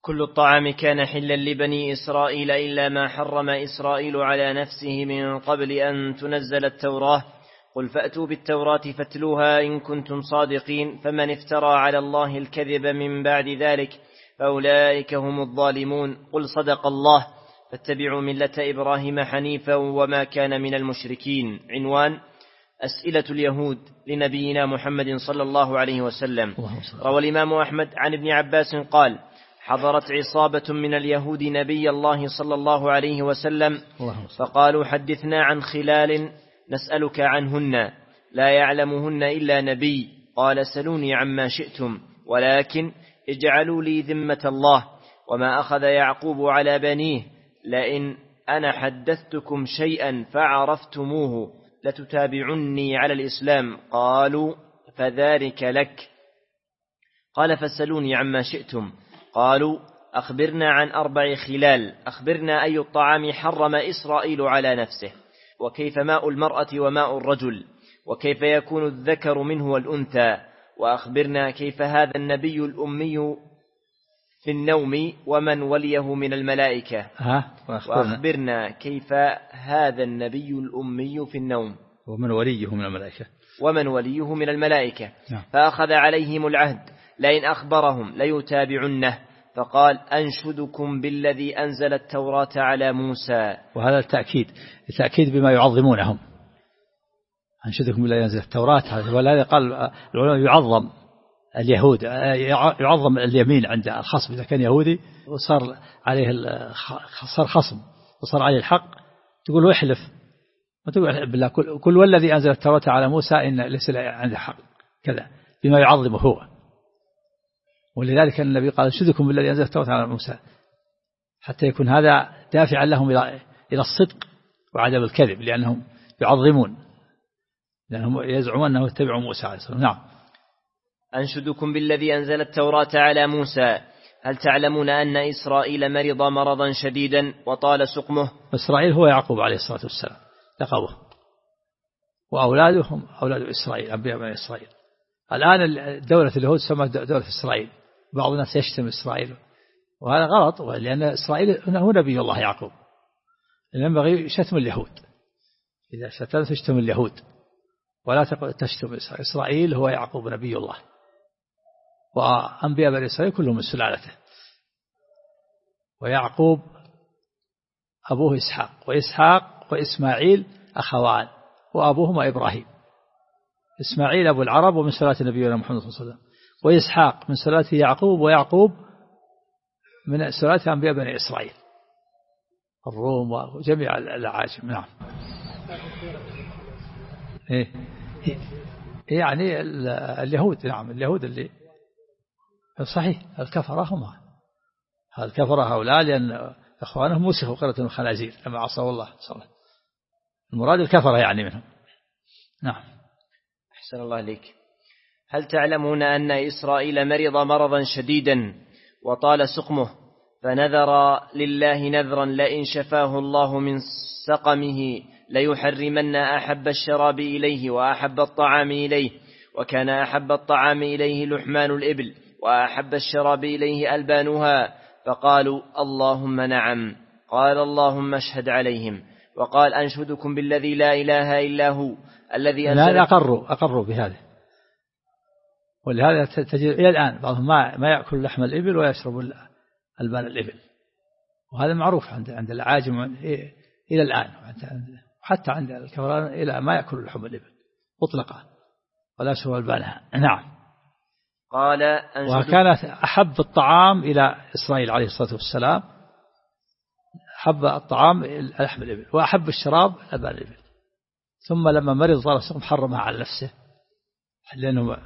كل الطعام كان حلا لبني إسرائيل إلا ما حرم إسرائيل على نفسه من قبل أن تنزل التوراة. قل فأتوا بالتوراة فاتلوها إن كنتم صادقين، فمن افترى على الله الكذب من بعد ذلك فأولئك هم الظالمون. قل صدق الله، فاتبعوا ملة إبراهيم حنيفا وما كان من المشركين. عنوان: أسئلة اليهود لنبينا محمد صلى الله عليه وسلم. روى الإمام أحمد عن ابن عباس قال: حضرت عصابة من اليهود نبي الله صلى الله عليه وسلم فقالوا: حدثنا عن خلال نسألك عنهن لا يعلمهن إلا نبي. قال: سلوني عما شئتم، ولكن اجعلوا لي ذمة الله. وما أخذ يعقوب على بنيه: لئن أنا حدثتكم شيئا فعرفتموه لتتابعني على الإسلام. قالوا: فذلك لك. قال: فسلوني عما شئتم. قالوا: أخبرنا عن 4 خلال. أخبرنا أي الطعام حرم إسرائيل على نفسه، وكيف ماء المرأة وماء الرجل، وكيف يكون الذكر منه والأنثى، وأخبرنا كيف هذا النبي الأمي في النوم ومن وليه من الملائكة. وأخبرنا كيف هذا النبي الأمي في النوم ومن وليه من الملائكة. فأخذ عليهم العهد لئن أخبرهم ليتابعنه. فقال: أنشدكم بالذي أنزل التوراة على موسى. وهذا التأكيد بما يعظمونهم. أنشدكم بالذي أنزل التوراة، ولهذا قال العلماء يعظم اليهود، يعظم اليمين عند الخصم. إذا كان يهودي وصار عليه صار خصم وصار عليه الحق، تقول له احلف، ما تقول بالله كل والذي أنزل التوراة على موسى إن ليس عنده حق كذا، بما يعظمه هو. ولذلك النبي قال: أنشدكم بالذي أنزل التوراة على موسى، حتى يكون هذا دافعا لهم إلى الصدق وعدم الكذب، لأنهم يعظمون، لأنهم يزعمون أنه يتبعوا موسى عليه السلام. نعم. أنشدكم بالذي أنزل التوراة على موسى، هل تعلمون أن إسرائيل مرض مرضا شديدا وطال سقمه؟ إسرائيل هو يعقوب عليه الصلاة والسلام لقبه، وأولادهم أولاد إسرائيل، أنبياء بني إسرائيل. الآن دولة اليهود سمت دولة إسرائيل، بعض الناس يشتم إسرائيل، وهذا غلط، لأن إسرائيل هو نبي الله يعقوب. ينبغي شتم اليهود، إذا شتمت تشتم اليهود ولا تشتم إسرائيل. إسرائيل هو يعقوب نبي الله، وأنبياء بني إسرائيل كلهم من سلالته. ويعقوب أبوه إسحاق، وإسحاق وإسماعيل أخوان، وأبوهما إبراهيم. إسماعيل أبو العرب ومن سلالة نبينا محمد صلى الله عليه وسلم، وإسحاق من سلالة يعقوب، ويعقوب من سلالة أنبياء بني إسرائيل الروم وجميع الأعاجم. نعم. يعني اليهود، نعم اليهود اللي صحيح الكفرة هم الكفرة هؤلاء، لأن أخوانهم مسخوا قردة الخنازير لما عصوا الله صلى الله عليه وسلم. المراد الكفرة يعني منهم. نعم. أحسن الله عليك. هل تعلمون أن إسرائيل مرض مرضا شديدا وطال سقمه، فنذر لله نذرا لئن شفاه الله من سقمه ليحرمن أحب الشراب إليه وأحب الطعام إليه، وكان أحب الطعام إليه لحمان الإبل وأحب الشراب إليه ألبانها. فقالوا: اللهم نعم. قال: اللهم اشهد عليهم. وقال: أنشدكم بالذي لا إله إلا هو الذي أنزل. أقروا بهذا، ولهذا تجد إلى الآن بعضهم ما يأكل لحم الإبل ويشرب ألبان الإبل، وهذا معروف عند العاجم إلى الآن، حتى عند الكفران إلى ما يأكل لحم الإبل مطلقة ولا يشرب ألبانها. نعم. قال: وكانت أحب الطعام إلى إسرائيل عليه الصلاة والسلام، أحب الطعام لحم الإبل، وأحب الشراب ألبان الإبل. ثم لما مرض طال سقم حرمها على نفسه لأنه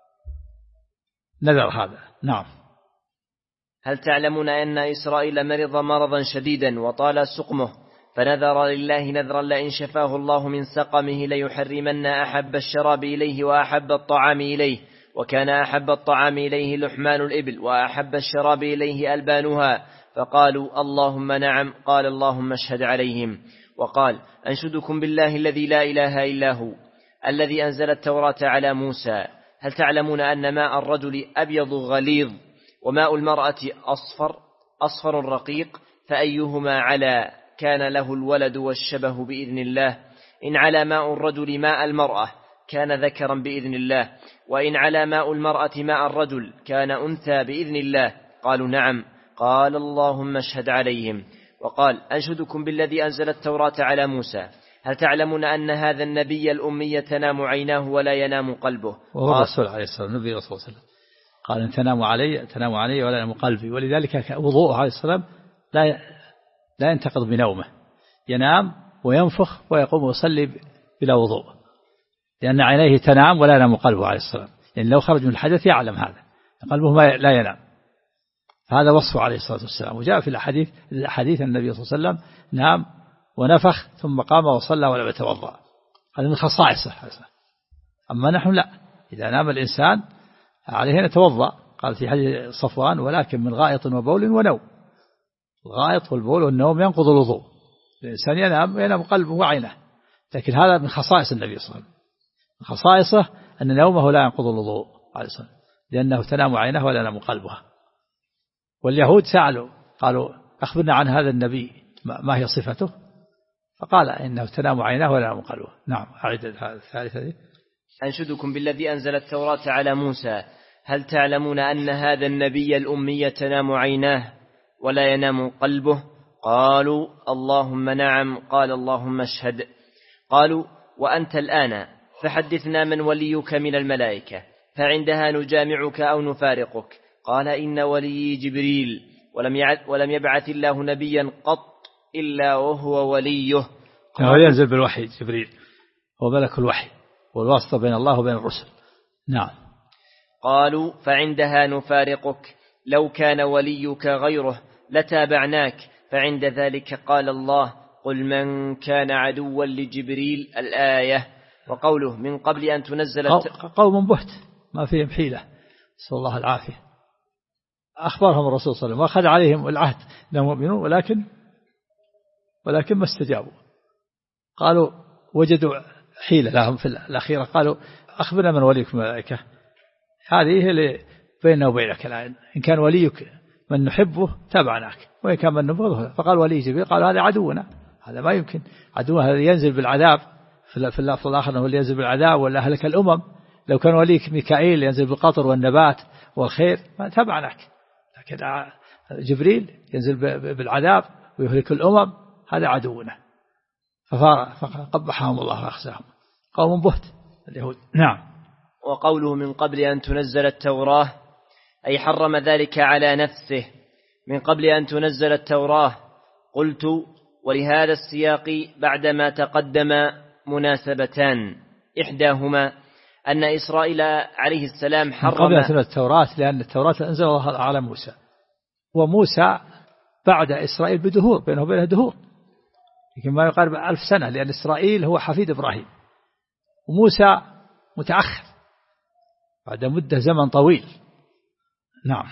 نذر هذا. نعم. هل تعلمون أن إسرائيل مرض مرضا شديدا وطال سقمه، فنذر لله نذرا لئن شفاه الله من سقمه ليحرمن أحب الشراب إليه وأحب الطعام إليه، وكان أحب الطعام إليه لحمان الإبل وأحب الشراب إليه ألبانها. فقالوا: اللهم نعم. قال: اللهم اشهد عليهم. وقال: أنشدكم بالله الذي لا إله إلا هو الذي أنزل التوراة على موسى، هل تعلمون أن ماء الرجل أبيض غليظ وماء المرأة أصفر؟ أصفر رقيق، فأيهما علا كان له الولد والشبه بإذن الله. إن علا ماء الرجل ماء المرأة كان ذكرا بإذن الله، وإن علا ماء المرأة ماء الرجل كان أنثى بإذن الله. قالوا نعم. قال اللهم اشهد عليهم. وقال أنشدكم بالذي أنزل التوراة على موسى، هل تعلمون أن هذا النبي الأمي تنام عيناه ولا ينام قلبه؟ وهو الرسول عليه الصلاة والسلام، النبي صلى الله عليه وسلم قال إن تنام علي ولا ينام قلبي. ولذلك وضوءه عليه السلام لا ينتقض بنومه، ينام وينفخ ويقوم ويصلي بلا وضوء، لأن عينيه تنام ولا ينام قلبه عليه السلام. يعني لو خرج من الحدث يعلم هذا، قلبه لا ينام. هذا وصفه عليه الصلاة والسلام. وجاء في الحديث النبي صلى الله عليه وسلم نام ونفخ ثم قام وصلى ولم يتوضأ. هذا من خصائصه. أما نحن لا، إذا نام الإنسان عليه أن يتوضأ. قال في حديث صفوان ولكن من غائط وبول ونوم. الغائط والبول والنوم ينقض الوضوء. الإنسان ينام قلبه وعينه، لكن هذا من خصائص النبي صلى الله عليه وسلم. من خصائصه أن نومه لا ينقض الوضوء عليه الصلاة والسلام، لأنه تنام عينه ولا ينام قلبه. واليهود سألوا قالوا أخبرنا عن هذا النبي ما هي صفته؟ فقال إنه تنام عينه ولا ينام قلبه. نعم. أعيد الثالثة دي. أنشدكم بالذي أنزل التوراة على موسى، هل تعلمون أن هذا النبي الأمي تنام عيناه ولا ينام قلبه؟ قالوا اللهم نعم. قال اللهم اشهد. قالوا وأنت الآن فحدثنا من وليك من الملائكة، فعندها نجامعك أو نفارقك. قال إن ولي جبريل، ولم يبعث الله نبيا قط إلا وهو وليه. ينزل بالوحي جبريل، هو ملك الوحي والواسطة بين الله وبين الرسل. نعم. قالوا فعندها نفارقك، لو كان وليك غيره لتابعناك. فعند ذلك قال الله قل من كان عدوا لجبريل الآية. وقوله من قبل أن تنزل قوم بهت ما فيهم حيلة، نسأل الله العافية. أخبرهم الرسول صلى الله عليه وسلم وأخذ عليهم العهد لهم مؤمنون ولكن ما استجابوا. قالوا وجدوا حيلة لهم في الأخيرة، قالوا أخبرنا من وليك الملائكة. هذه هي اللي بيننا وبينك الآن، إن كان وليك من نحبه تبعناك، وإن كان من نبغضه. فقال ولي جبريل، قالوا هذا عدونا، هذا ما يمكن عدونا، هذا ينزل بالعذاب. في اللفظ الآخر أنه اللي ينزل بالعذاب ولا أهلك الأمم. لو كان وليك ميكائيل ينزل بالقطر والنبات والخير ما تبعنك، لكن جبريل ينزل بالعذاب ويهلك الأمم، هذا عدونا. فقبحهم الله وأخزاهم. قوم بهت اليهود. نعم. وقوله من قبل أن تنزل التوراة أي حرم ذلك على نفسه من قبل أن تنزل التوراة. قلت ولهذا السياق بعدما تقدم مناسبتان، إحداهما أن إسرائيل عليه السلام حرم قبل أن تنزل التوراة، لأن التوراة أنزل الله على موسى، وموسى بعد إسرائيل بدهور، بينه وبينه دهور، لكن ما يقارب 1000 سنة، لأن إسرائيل هو حفيد إبراهيم، وموسى متأخر بعد مدة زمن طويل. نعم.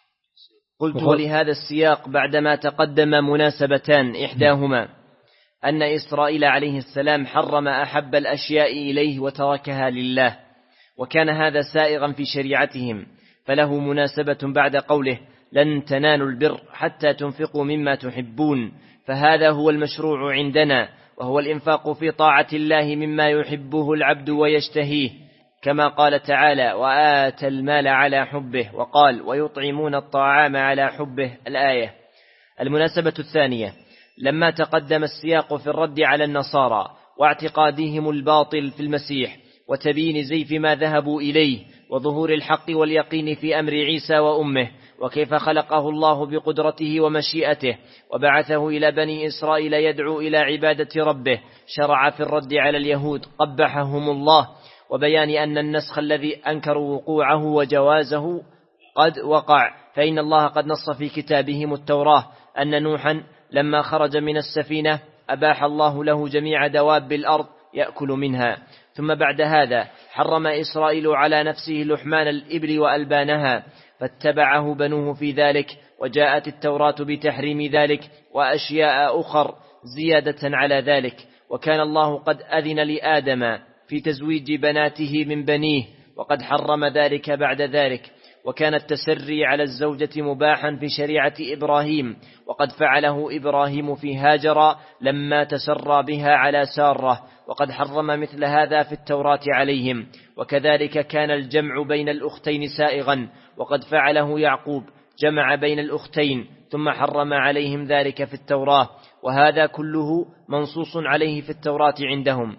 قلت ولهذا السياق بعدما تقدم مناسبتان، إحداهما أن إسرائيل عليه السلام حرم أحب الأشياء إليه وتركها لله، وكان هذا سائغا في شريعتهم، فله مناسبة بعد قوله لن تنالوا البر حتى تنفقوا مما تحبون، فهذا هو المشروع عندنا، وهو الإنفاق في طاعة الله مما يحبه العبد ويشتهيه، كما قال تعالى وآتى المال على حبه، وقال ويطعمون الطعام على حبه الآية. المناسبة الثانية لما تقدم السياق في الرد على النصارى واعتقادهم الباطل في المسيح وتبيين زيف ما ذهبوا إليه وظهور الحق واليقين في أمر عيسى وأمه، وكيف خلقه الله بقدرته ومشيئته وبعثه إلى بني إسرائيل يدعو إلى عبادة ربه، شرع في الرد على اليهود قبحهم الله، وبيان أن النسخ الذي أنكروا وقوعه وجوازه قد وقع، فإن الله قد نص في كتابهم التوراة أن نوحا لما خرج من السفينة أباح الله له جميع دواب الأرض يأكل منها، ثم بعد هذا حرم إسرائيل على نفسه لحمان الإبل وألبانها، فاتبعه بنوه في ذلك، وجاءت التوراة بتحريم ذلك وأشياء أخر زيادة على ذلك. وكان الله قد أذن لآدم في تزويج بناته من بنيه، وقد حرم ذلك بعد ذلك، وكان التسري على الزوجة مباحا في شريعة إبراهيم، وقد فعله إبراهيم في هاجر لما تسرى بها على سارة، وقد حرم مثل هذا في التوراة عليهم. وكذلك كان الجمع بين الأختين سائغا، وقد فعله يعقوب، جمع بين الأختين ثم حرم عليهم ذلك في التوراة، وهذا كله منصوص عليه في التوراة عندهم،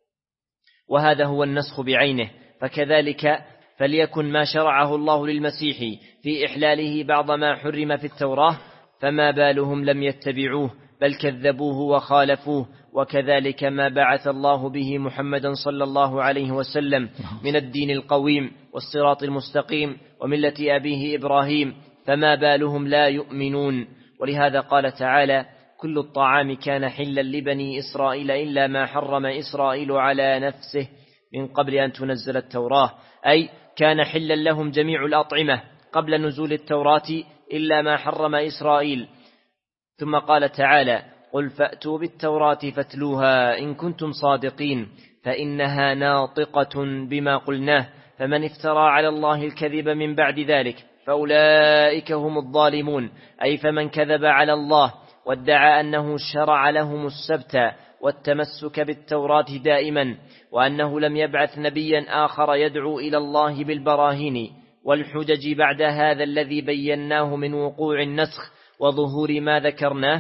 وهذا هو النسخ بعينه. فكذلك فليكن ما شرعه الله للمسيح في إحلاله بعض ما حرم في التوراة، فما بالهم لم يتبعوه بل كذبوه وخالفوه. وكذلك ما بعث الله به محمدا صلى الله عليه وسلم من الدين القويم والصراط المستقيم وملة أبيه إبراهيم، فما بالهم لا يؤمنون. ولهذا قال تعالى: كل الطعام كان حلا لبني إسرائيل إلا ما حرم إسرائيل على نفسه من قبل أن تنزل التوراة، أي كان حلا لهم جميع الأطعمة قبل نزول التوراة إلا ما حرم إسرائيل. ثم قال تعالى: قل فأتوا بالتوراة فاتلوها إن كنتم صادقين فإنها ناطقة بما قلناه، فمن افترى على الله الكذب من بعد ذلك فأولئك هم الظالمون. أي فمن كذب على الله وادعى أنه شرع لهم السبت والتمسك بالتوراة دائما، وأنه لم يبعث نبيا آخر يدعو إلى الله بالبراهين والحجج بعد هذا الذي بيناه من وقوع النسخ وظهور ما ذكرناه،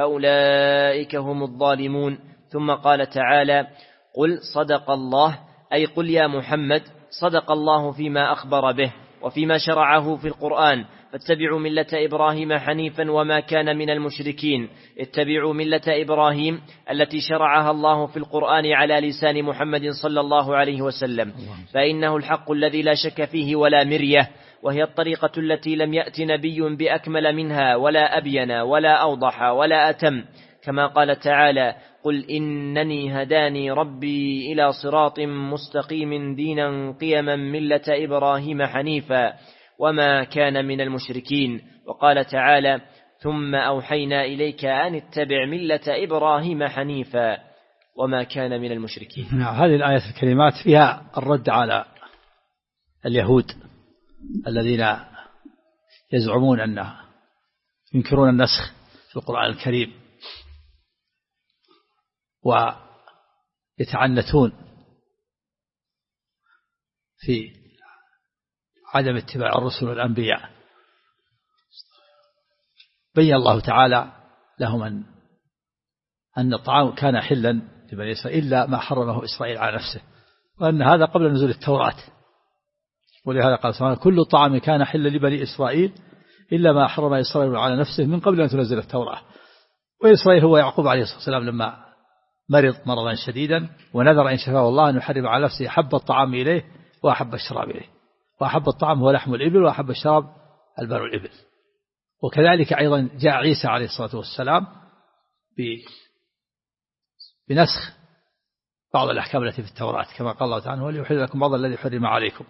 فأولئك هم الظالمون. ثم قال تعالى: قل صدق الله، أي قل يا محمد صدق الله فيما أخبر به وفيما شرعه في القرآن، فاتبعوا ملة إبراهيم حنيفا وما كان من المشركين. اتبعوا ملة إبراهيم التي شرعها الله في القرآن على لسان محمد صلى الله عليه وسلم، فإنه الحق الذي لا شك فيه ولا مرية، وهي الطريقة التي لم يأت نبي بأكمل منها ولا أبين ولا أوضح ولا أتم، كما قال تعالى: قل إنني هداني ربي إلى صراط مستقيم دينا قيما ملة إبراهيم حنيفا وما كان من المشركين. وقال تعالى: ثم أوحينا إليك أن اتبع ملة إبراهيم حنيفا وما كان من المشركين. هذه الآية الكريمات فيها الرد على اليهود الذين يزعمون أن ينكرون النسخ في القرآن الكريم ويتعنتون في عدم اتباع الرسل والأنبياء. بين الله تعالى لهم أن الطعام كان حلا لبني إسرائيل إلا ما حرمه إسرائيل على نفسه، وأن هذا قبل نزول التوراة. ولهذا قال سبحانه: كل الطعام كان حلا لبني إسرائيل إلا ما حرم إسرائيل على نفسه من قبل أن تنزل التوراة. وإسرائيل هو يعقوب عليه الصلاة والسلام لما مرض مرضا شديدا ونذر إن شفاه الله أن يحرم على نفسه أحب الطعام إليه وأحب الشراب إليه، وأحب الطعام هو لحم الإبل وأحب الشراب البن الإبل. وكذلك أيضا جاء عيسى عليه الصلاة والسلام بنسخ بعض الأحكام التي في التوراة، كما قال الله تعالى: وليحل لكم بعض الذي حرم عليكم،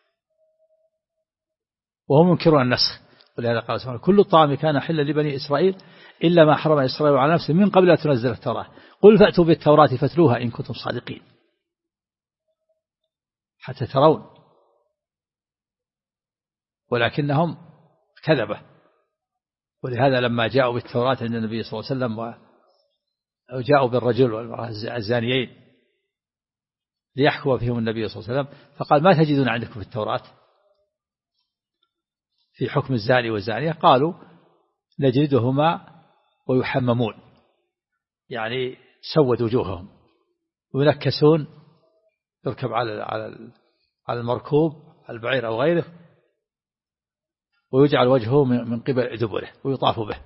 وهم ينكرون النسخ. ولهذا قال سبحانه: كل الطعام كان حلا لبني إسرائيل إلا ما حرم إسرائيل على نفسه من قبل أن تنزل التوراة، قل فأتوا بالتوراة فاتلوها إن كنتم صادقين، حتى ترون. ولكنهم كذبة. ولهذا لما جاءوا بالتوراة عند النبي صلى الله عليه وسلم وجاءوا بالرجل والمرأة الزانيين ليحكم فيهم النبي صلى الله عليه وسلم، فقال: ما تجدون عندكم في التوراة في حكم الزاني والزانية؟ قالوا: نجدهما ويحممون، يعني سود وجوههم وينكسون، يركب على المركوب البعير أو غيره، ويجعل وجهه من قبل دبره ويطاف به،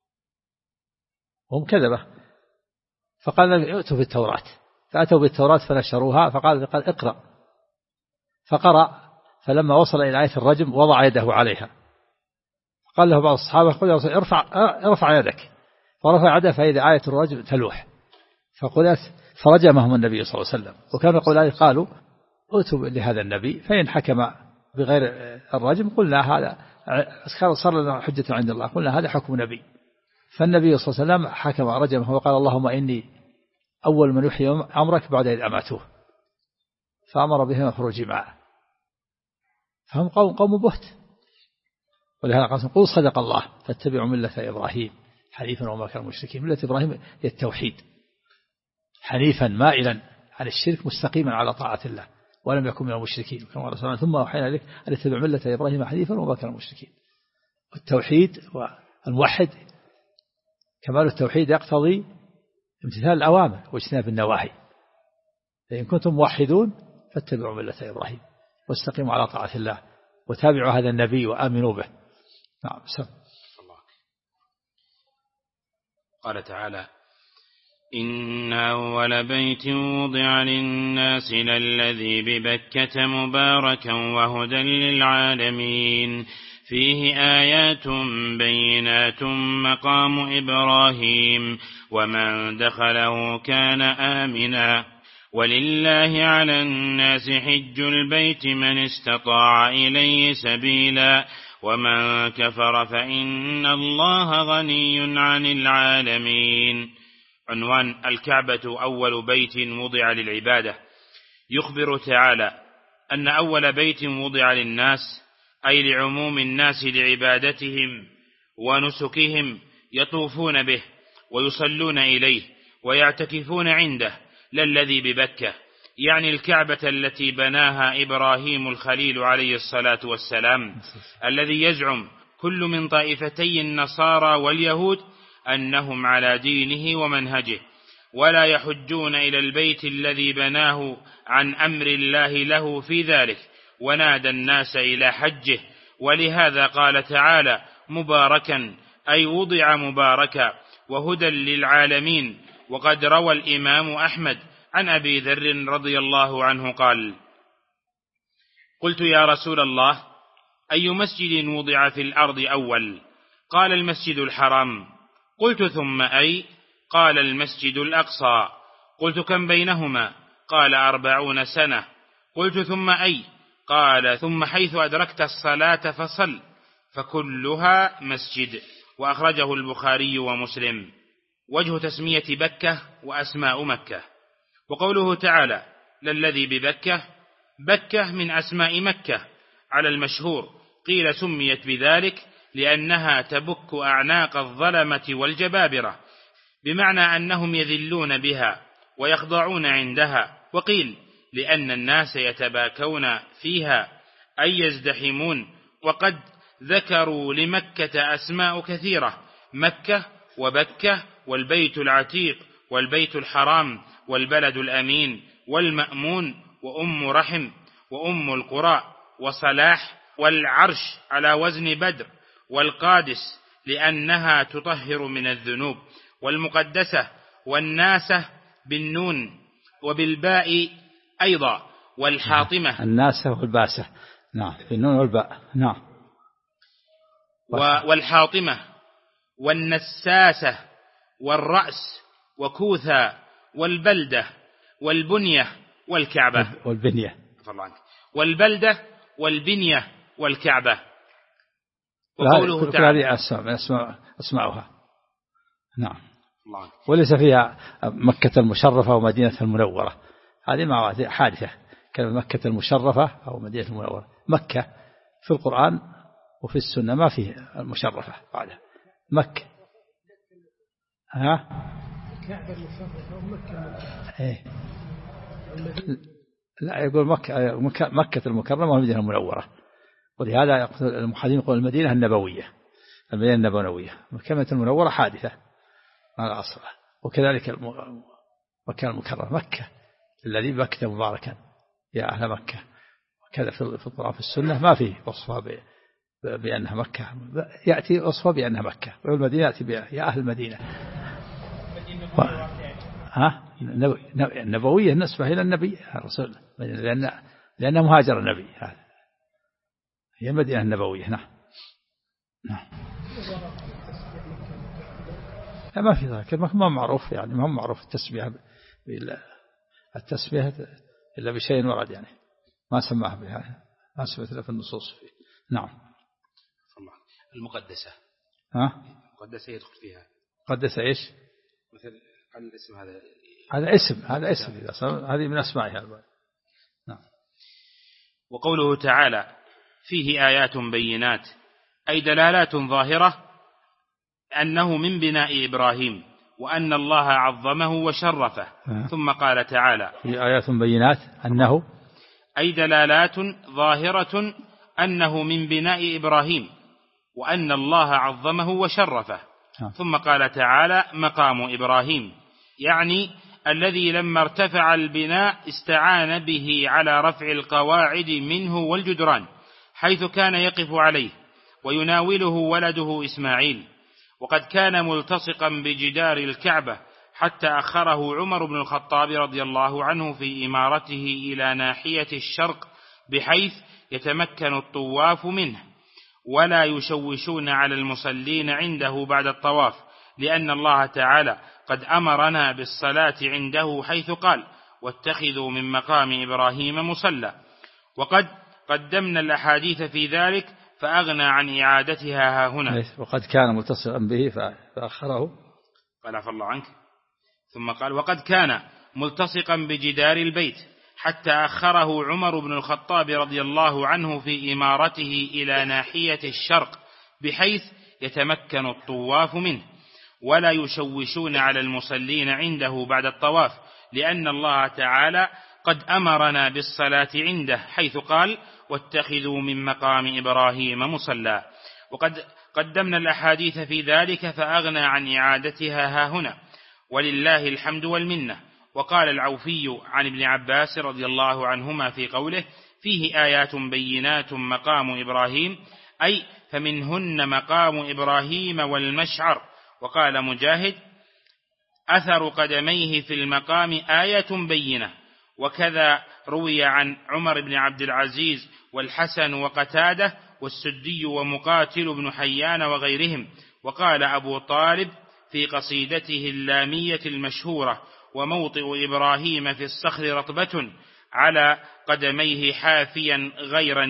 هم كذبة. فقال: ائتوا بالتوراة، فأتوا بالتوراة فنشروها، فقال اقرأ، فقرأ، فلما وصل إلى آية الرجم وضع يده عليها، قال له بعض الصحابة: قل يا رسول ارفع يدك، فرفع يده فإذا آية الرجم تلوح، فقلت فرجمهم النبي صلى الله عليه وسلم. وكانوا يقولون: قالوا ائتوا لهذا النبي فإن حكم بغير الرجم قلنا هذا صار لنا حجة عند الله، قلنا هذا حكم نبي. فالنبي صلى الله عليه وسلم حكم رجمه وقال: اللهم إني أول من يحيي أمرك بعد إذ أماتوه، فأمر بهم الخروج معه. فهم قوم بهت ولهذا قال قل صدق الله فاتبعوا ملة إبراهيم حنيفا وما كان مشركين. ملة إبراهيم هي التوحيد، حنيفا مائلا عن الشرك مستقيما على طاعة الله ولم يكن من المشركين كما قال ثم أوحينا إليك أن اتبع ملة إبراهيم حنيفا وما كان مشركين. التوحيد والموحد كمال التوحيد يقتضي امتثال الأوامر واجتناب النواهي. فإن كنتم موحدون فاتبعوا ملة إبراهيم واستقيموا على طاعة الله وتابعوا هذا النبي وآمنوا به. نعم. قال تعالى إن أول بيت وضع للناس للذي ببكة مباركا وهدى للعالمين فيه آيات بينات مقام إبراهيم ومن دخله كان آمنا ولله على الناس حج البيت من استطاع إليه سبيلا ومن كفر فإن الله غني عن العالمين. عنوان: الكعبة أول بيت وضع للعبادة. يخبر تعالى أن أول بيت وضع للناس أي لعموم الناس لعبادتهم ونسكهم يطوفون به ويصلون إليه ويعتكفون عنده للذي ببكة، يعني الكعبة التي بناها إبراهيم الخليل عليه الصلاة والسلام، الذي يزعم كل من طائفتي النصارى واليهود أنهم على دينه ومنهجه ولا يحجون إلى البيت الذي بناه عن أمر الله له في ذلك، ونادى الناس إلى حجه. ولهذا قال تعالى مباركا أي وضع مباركا وهدى للعالمين. وقد روى الإمام أحمد عن أبي ذر رضي الله عنه قال: قلت يا رسول الله أي مسجد وضع في الأرض أول؟ قال المسجد الحرام. قلت ثم أي؟ قال المسجد الأقصى. قلت كم بينهما؟ قال 40 سنة. قلت ثم أي؟ قال ثم حيث أدركت الصلاة فصل، فكلها مسجد. وأخرجه البخاري ومسلم. وجه تسمية بكة وأسماء مكة. وقوله تعالى للذي ببكة، بكة من أسماء مكة على المشهور، قيل سميت بذلك لأنها تبك أعناق الظلمة والجبابرة، بمعنى أنهم يذلون بها ويخضعون عندها. وقيل لأن الناس يتباكون فيها أي يزدحمون. وقد ذكروا لمكة أسماء كثيرة: مكة وبكة والبيت العتيق والبيت الحرام والبلد الأمين والمأمون وأم رحم وأم القرى وصلاح والعرش على وزن بدر والقادس لأنها تطهر من الذنوب، والمقدسة والناسة بالنون وبالباء أيضا، والحاطمة الناسة والباسة، نعم، بالنون والباء، نعم، والحاطمة والنساسة والرأس وكوثا والبلدة والبنية والكعبة والبنية والبلدة والبنية والكعبة. وقوله تعالى أسماؤها، نعم. وليس فيها مكة المشرفة ومدينة المنورة، هذه حادثة. كلمة مكة المشرفة أو مدينة المنورة، مكة في القرآن وفي السنة ما فيه المشرفة بعدها مكة. الكعبة المشرفة ومكة. إيه. لا، يقول مكة المكرمة والمدينة المنورة. ولهذا المحدثين يقول المدينة النبوية، المدينة النبوية. كلمة المنورة حادثة على أصلها. وكذلك مكة المكرمة، مكة الذي بكة مباركا يا أهل مكة. وكذا في القرآن في السنة ما فيه وصفها بأنها مكة، يأتي وصفها بأنها مكة، والمدينة يأتي يا أهل المدينة. النبوية نسبة إلى النبي الرسول، لأن مهاجر النبي، هي المدينة النبوية. نعم. ما في ذلك، ما معروف، يعني ما معروف التسمية إلا بشيء ورد، يعني ما سماه بها، ما سمعت له في النصوص فيه. نعم. المقدسة، المقدسة يدخل فيها. مقدسة إيش؟ مثل الاسم هذا اسم هذه من أسمائها. نعم. وقوله تعالى فيه آيات بينات أي دلالات ظاهرة أنه من بناء إبراهيم وأن الله عظمه وشرفه. ثم قال تعالى في آيات بينات أنه أي دلالات ظاهرة أنه من بناء إبراهيم وأن الله عظمه وشرفه. ثم قال تعالى مقام إبراهيم، يعني الذي لما ارتفع البناء استعان به على رفع القواعد منه والجدران، حيث كان يقف عليه ويناوله ولده إسماعيل. وقد كان ملتصقا بجدار الكعبة حتى أخره عمر بن الخطاب رضي الله عنه في إمارته إلى ناحية الشرق، بحيث يتمكن الطواف منه ولا يشوشون على المصلين عنده بعد الطواف، لأن الله تعالى قد أمرنا بالصلاة عنده حيث قال واتخذوا من مقام إبراهيم مصلى. وقد قدمنا الأحاديث في ذلك فأغنى عن إعادتها هنا. وقد كان متصلا به فأخره، قال عفى الله عنك. ثم قال وقد كان ملتصقا بجدار البيت حتى أخره عمر بن الخطاب رضي الله عنه في إمارته إلى ناحية الشرق، بحيث يتمكن الطواف منه ولا يشوشون على المصلين عنده بعد الطواف، لأن الله تعالى قد أمرنا بالصلاة عنده حيث قال واتخذوا من مقام إبراهيم مصلى. وقد قدمنا الأحاديث في ذلك فأغنى عن إعادتها هنا، ولله الحمد والمنة. وقال العوفي عن ابن عباس رضي الله عنهما في قوله فيه آيات بينات مقام إبراهيم، أي فمنهن مقام إبراهيم والمشعر. وقال مجاهد أثر قدميه في المقام آية بينة. وكذا روي عن عمر بن عبد العزيز والحسن وقتادة والسدي ومقاتل بن حيان وغيرهم. وقال أبو طالب في قصيدته اللامية المشهورة وموطئ إبراهيم في الصخر رطبة على قدميه حافيا غير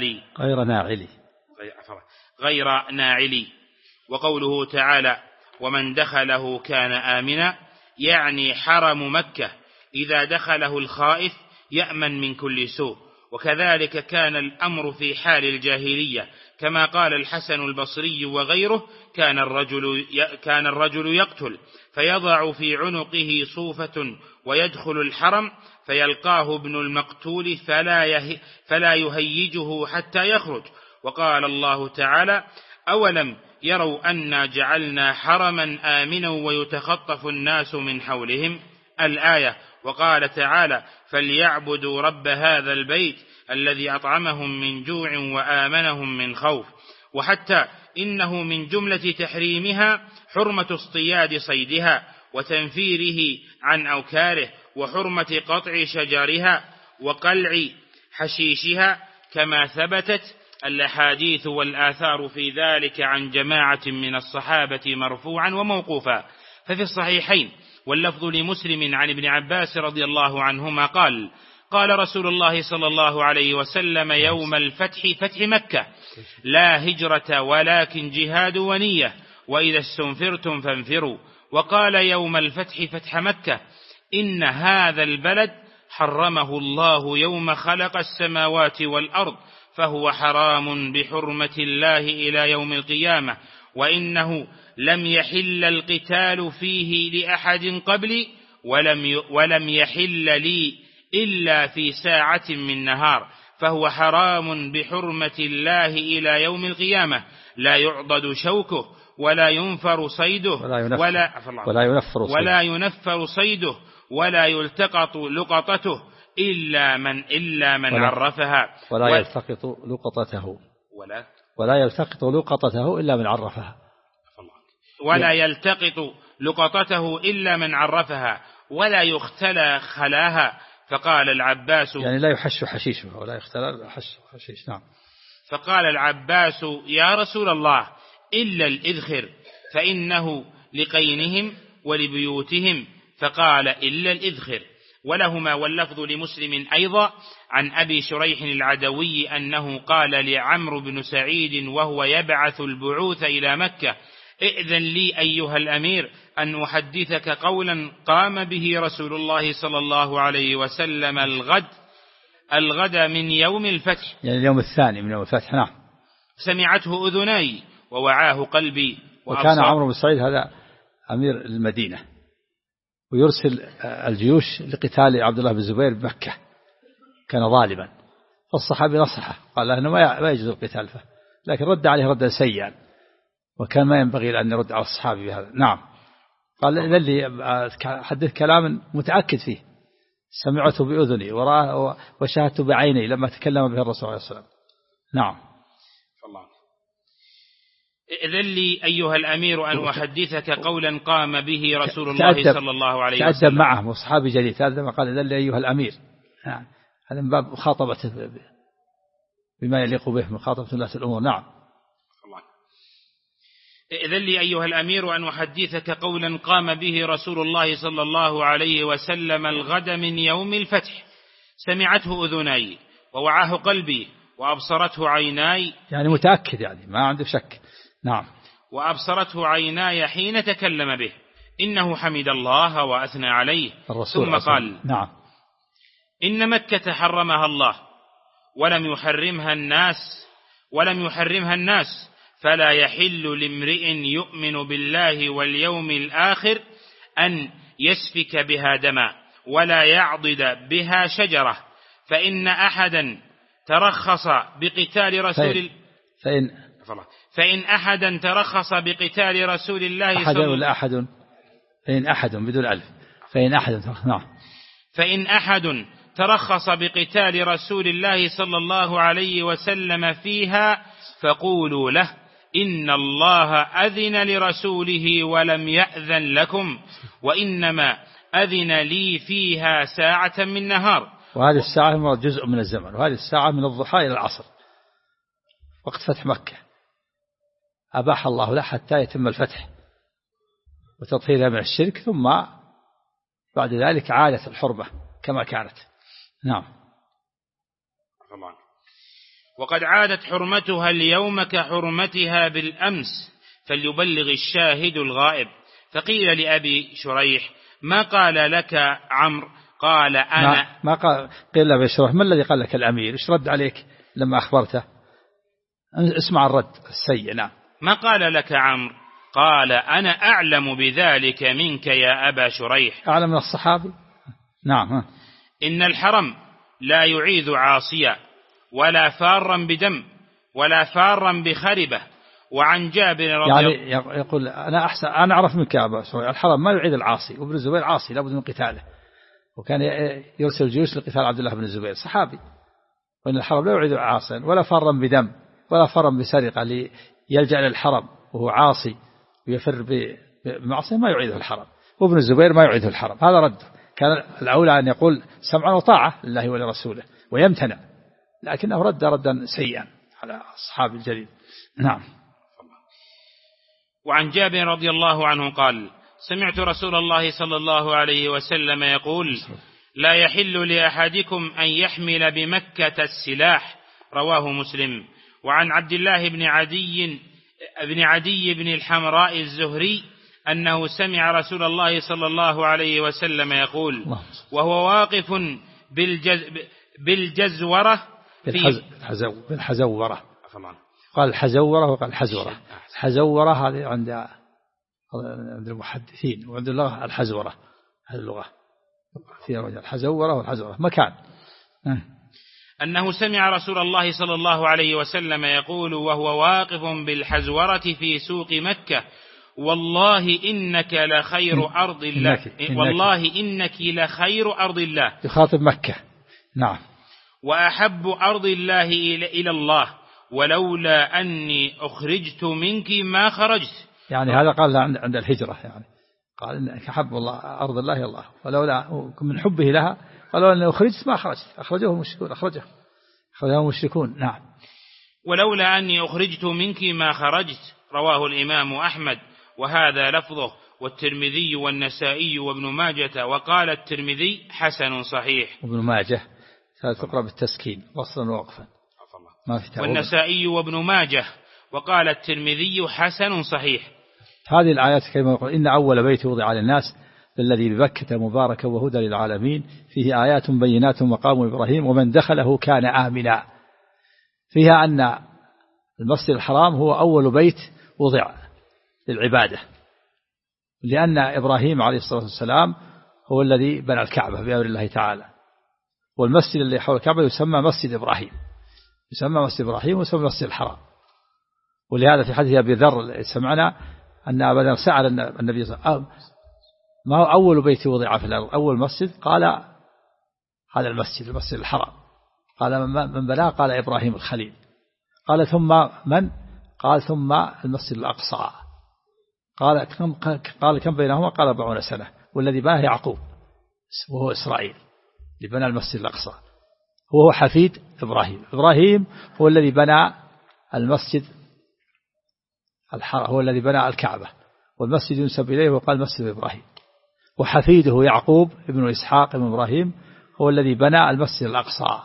ناعلي. وقوله تعالى ومن دخله كان آمنا، يعني حرم مكة إذا دخله الخائف يأمن من كل سوء. وكذلك كان الأمر في حال الجاهلية، كما قال الحسن البصري وغيره كان الرجل يقتل فيضع في عنقه صوفة ويدخل الحرم فيلقاه ابن المقتول فلا يهيجه حتى يخرج. وقال الله تعالى أولم يروا أنا جعلنا حرما آمنا ويتخطف الناس من حولهم، الآية. وقال تعالى فليعبدوا رب هذا البيت الذي أطعمهم من جوع وآمنهم من خوف. وحتى إنه من جملة تحريمها حرمة اصطياد صيدها وتنفيره عن أوكاره، وحرمة قطع شجرها وقلع حشيشها، كما ثبتت الأحاديث والآثار في ذلك عن جماعة من الصحابة مرفوعا وموقوفا. ففي الصحيحين واللفظ لمسلم عن ابن عباس رضي الله عنهما قال رسول الله صلى الله عليه وسلم يوم الفتح، فتح مكة: لا هجرة ولكن جهاد ونية، وإذا استنفرتم فانفروا. وقال يوم الفتح، فتح مكة: إن هذا البلد حرمه الله يوم خلق السماوات والأرض، فهو حرام بحرمة الله إلى يوم القيامة، وإنه لم يحل القتال فيه لأحد قبلي ولم يحل لي إلا في ساعة من نهار، فهو حرام بحرمة الله إلى يوم القيامة، لا يعضد شوكه ولا ينفر صيده ولا ينفر صيده ولا يلتقط لقطته إلا من عرفها ولا يلتقط لقطته إلا من عرفها ولا يختلى خلاها. فقال العباس، يعني لا يحش حشيشه ولا يختلى حشيش. نعم. فقال العباس: يا رسول الله، إلا الإذخر فإنه لقينهم ولبيوتهم. فقال: إلا الإذخر. ولهما واللفظ لمسلم أيضا عن أبي شريح العدوي أنه قال لعمرو بن سعيد وهو يبعث البعوث إلى مكة: ائذن لي أيها الأمير أن أحدثك قولا قام به رسول الله صلى الله عليه وسلم الغد من يوم الفتح، يعني اليوم الثاني من يوم الفتح. نعم. سمعته أذناي ووعاه قلبي. وكان عمرو بن سعيد هذا أمير المدينة ويرسل الجيوش لقتال عبد الله بن الزبير بمكة، كان ظالما، فالصحابي نصحه قال له أنه ما يجوز القتال فيه، لكن رد عليه ردا سيئا، وكان ما ينبغي أن يرد على الصحابي بهذا. نعم. قال للي حدث كلام متأكد فيه، سمعته بأذني وشاهدته بعيني لما تكلم به الرسول عليه الصلاة والسلام. نعم. إذن لي أيها الأمير أن أحدثك قولا قام به رسول الله صلى الله عليه وسلم. تأدب معه وصحابي جليل، تأدب ما قال إذن لي أيها الأمير. نعم. هذا من باب مخاطبته بما يليق به، مخاطبة الناس الأمور. نعم. إذن لي أيها الأمير أن أحدثك قولا قام به رسول الله صلى الله عليه وسلم الغد من يوم الفتح، سمعته أذناي ووعاه قلبي وأبصرته عيناي، يعني متأكد، يعني ما عنده شك. نعم. وأبصرته عيناي حين تكلم به، إنه حمد الله وأثنى عليه، ثم قال: نعم. إن مكة حرمها الله ولم يحرمها الناس، فلا يحل لامرئ يؤمن بالله واليوم الآخر أن يسفك بها دما ولا يعضد بها شجرة، فإن أحدا ترخص بقتال رسول فإن أحدا ترخص بقتال رسول الله أحد ولا أحد؟ فإن أحد بدون ألف. فإن أحد. نعم. فإن أحد ترخص بقتال رسول الله صلى الله عليه وسلم فيها فقولوا له: إن الله أذن لرسوله ولم يأذن لكم، وإنما أذن لي فيها ساعة من نهار. وهذه الساعة جزء من الزمن، وهذه الساعة من الضحى إلى العصر، وقت فتح مكة أباح الله له حتى يتم الفتح وتطهيرها من الشرك، ثم بعد ذلك عادت الحرمة كما كانت. نعم. وقد عادت حرمتها اليوم كحرمتها بالأمس، فليبلغ الشاهد الغائب. فقيل لأبي شريح: ما قال لك عمرو؟ قال: أنا ما قيل لأبي شريح: ما الذي قال لك الأمير؟ إيش رد عليك لما أخبرته؟ اسمع الرد السيء. نعم. ما قال لك عمرو؟ قال: أنا أعلم بذلك منك يا أبا شريح. أعلم من الصحابي. نعم. إن الحرم لا يعيذ عاصيا ولا فارا بدم ولا فارا بخربة. وعن جابر يعني يقول: أنا أعرف منك يا أبا شريح، الحرم ما يعيد العاصي، وابن الزبير عاصي لابد من قتاله، وكان يرسل الجيوش لقتال عبد الله بن الزبير صحابي. وإن الحرم لا يعيد عاصيا ولا فارا بدم ولا فارا بسرقة ليلجأ إلى الحرم وهو عاصي ويفر بمعصية، ما يعيده الحرم، وابن الزبير ما يعيده الحرم. هذا رد. كان الأولى أن يقول سمعا وطاعة لله ولرسوله ويمتنع، لكنه رد ردا سيئا على أصحاب الجليل. نعم. وعن جابر رضي الله عنه قال: سمعت رسول الله صلى الله عليه وسلم يقول: لا يحل لأحدكم أن يحمل بمكة السلاح، رواه مسلم. وعن عبد الله بن عدي بن الحمراء الزهري أنه سمع رسول الله صلى الله عليه وسلم يقول وهو واقف بالجزورة بالحزورة، قال الحزورة وقال الحزورة. الحزورة هذه عند المحدثين، وعند اللغة الحزورة، هذه اللغة فيها وجه الحزورة والحزورة مكان. أنه سمع رسول الله صلى الله عليه وسلم يقول وهو واقف بالحزورة في سوق مكة: والله إنك لخير أرض الله، والله إنك لخير أرض الله. يخاطب مكة. نعم. وأحب أرض الله إلى الله، ولولا أني أخرجت منك ما خرجت. يعني هذا قال عند الهجرة، يعني قال إنك أحب الله أرض الله إلى الله، ولولا من حبه لها قالوا أن أخرجت ما خرجت. أخرجه المشركون، أخرجه المشركون. نعم. ولولا أني أخرجت منك ما خرجت، رواه الإمام أحمد وهذا لفظه، والترمذي والنسائي وابن ماجة، وقال الترمذي حسن صحيح. وابن ماجة تقرأ بالتسكين وصلا ووقفا، ما في تعود. والنسائي وابن ماجة، وقال الترمذي حسن صحيح. هذه الآيات كما يقول: إن أول بيت وضع للناس الذي ببكة مباركا وهدى للعالمين فيه آيات بينات مقام إبراهيم ومن دخله كان آمنا. فيها أن المسجد الحرام هو أول بيت وضع للعبادة، لأن إبراهيم عليه الصلاة والسلام هو الذي بنى الكعبة بأمر الله تعالى، والمسجد اللي حول الكعبة يسمى مسجد إبراهيم، يسمى مسجد إبراهيم ويسمى مسجد الحرام. ولهذا في حديث أبي ذر سمعنا أن أبدا سأل النبي صلى الله عليه وسلم ما هو أول بيت وضع في الأرض، أول مسجد؟ قال هذا المسجد الحرام. قال من بناه؟ قال إبراهيم الخليل. قال ثم من؟ قال ثم المسجد الأقصى. قال كم بينهما؟ قال 40 سنة. والذي بناه يعقوب وهو إسرائيل اللي بنى المسجد الأقصى، وهو حفيد إبراهيم. إبراهيم هو الذي بنى المسجد الحرام، هو الذي بنى الكعبة، والمسجد ينسب إليه وقال مسجد إبراهيم. وحفيده يعقوب ابن إسحاق ابن إبراهيم هو الذي بنى المسجد الأقصى.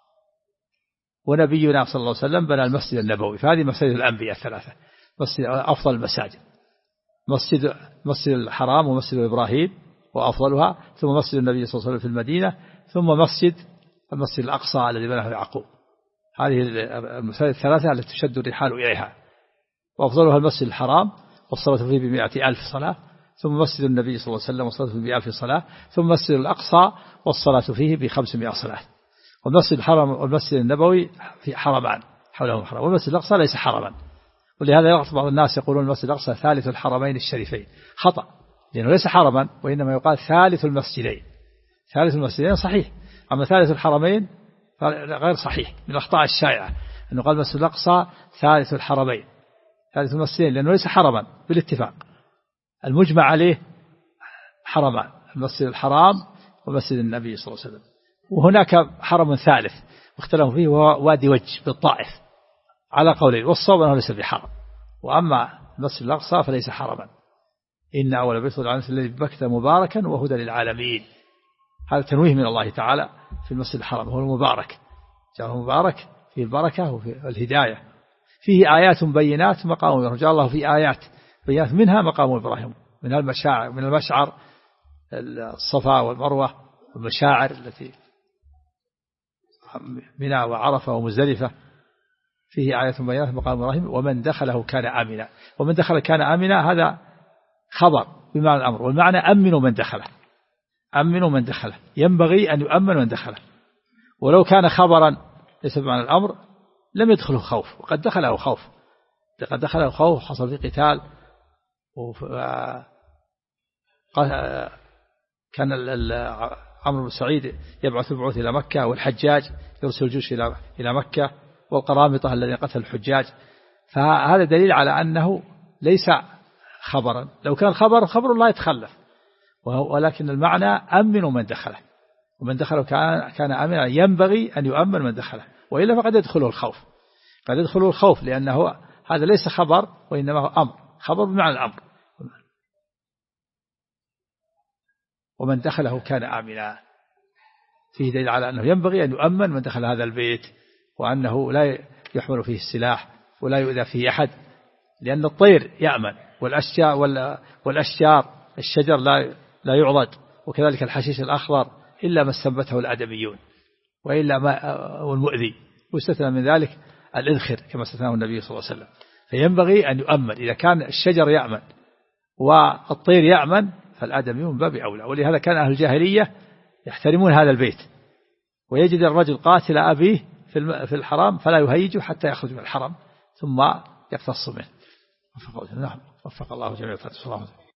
ونبينا صلى الله عليه وسلم بنى المسجد النبوي. فهذه مساجد الأنبياء الثلاثة، مسجد أفضل المساجد، مسجد الحرام ومسجد إبراهيم وأفضلها، ثم مسجد النبي صلى الله عليه وسلم في المدينة، ثم المسجد الأقصى الذي بناه يعقوب. هذه المساجد الثلاثة التي تشد الرحال إليها، وأفضلها المسجد الحرام والصلاة فيه ب100,000 صلاة، ثم مسجد النبي صلى الله عليه وسلم والصلاة فيه ب1,000 صلاة، ثم مسجد الأقصى والصلاة فيه ب500 صلاة. والمسجد الحرام والمسجد النبوي في حرمان حولهم حرم، والمسجد الأقصى ليس حرما. ولهذا يغلط بعض الناس يقولون المسجد الأقصى ثالث الحرمين الشريفين. خطأ، لأنه ليس حرما، وإنما يقال ثالث المسجدين. ثالث المسجدين صحيح، أما ثالث الحرمين غير صحيح، من الأخطاء الشائعة أنه قال المسجد الأقصى ثالث الحرمين، ثالث المسجدين، لأنه ليس حرما بالاتفاق. المجمع عليه حرمان، المسجد الحرام ومسجد النبي صلى الله عليه وسلم. وهناك حرم ثالث واختلفوا فيه وهو وادي وج بالطائف على قولين، والصواب أنه ليس بحرم. وأما المسجد الأقصى فليس حرما. إن أول بيت وضع للناس الذي ببكة مباركا وهدى للعالمين. هذا تنويه من الله تعالى في المسجد الحرام، هو المبارك، جعله مبارك فيه البركة وفي الهداية، فيه آيات بينات مقام إبراهيم. جعل الله في آيات بينات منها مقام إبراهيم، من المشعر الصفا والمروة والمشاعر التي منى وعرفة ومزدلفة، فيه آيات بينات مقام إبراهيم ومن دخله كان آمنا. ومن دخل كان آمنا هذا خبر بمعنى الأمر، والمعنى أمنوا من دخله، أمنوا من دخله، ينبغي أن يؤمن من دخله. ولو كان خبرا ليس بمعنى الأمر لم يدخله خوف، وقد دخله خوف، قد دخله خوف، حصل فيه قتال، كان عمرو بن سعيد يبعث البعوث إلى مكة، والحجاج يرسل الجيوش إلى مكة، والقرامطة الذين قتلوا الحجاج. فهذا دليل على أنه ليس خبرا. لو كان خبر لا يتخلف، ولكن المعنى أمنوا من دخله، ومن دخله كان آمنا، ينبغي أن يؤمن من دخله، وإلا فقد يدخله الخوف، قد يدخله الخوف، لأنه هذا ليس خبر وإنما هو أمر، خبر بمعنى الأمر. ومن دخله كان آمنا، فيه دليل على أنه ينبغي أن يؤمن من دخل هذا البيت، وأنه لا يحمل فيه السلاح ولا يؤذى فيه أحد، لأن الطير يأمن، والأشجار الشجر لا يعضد، وكذلك الحشيش الأخضر إلا ما استنبته الآدميون، وإلا ما والمؤذي، واستثنى من ذلك الإذخر كما استثناه النبي صلى الله عليه وسلم. فينبغي أن يؤمن، إذا كان الشجر يأمن والطير يأمن فالآدميون باب أولى. ولهذا كان أهل الجاهلية يحترمون هذا البيت، ويجد الرجل قاتل أبيه في الحرام فلا يهيج حتى يخرج من الحرم ثم يقتص منه. وفق الله جميعا.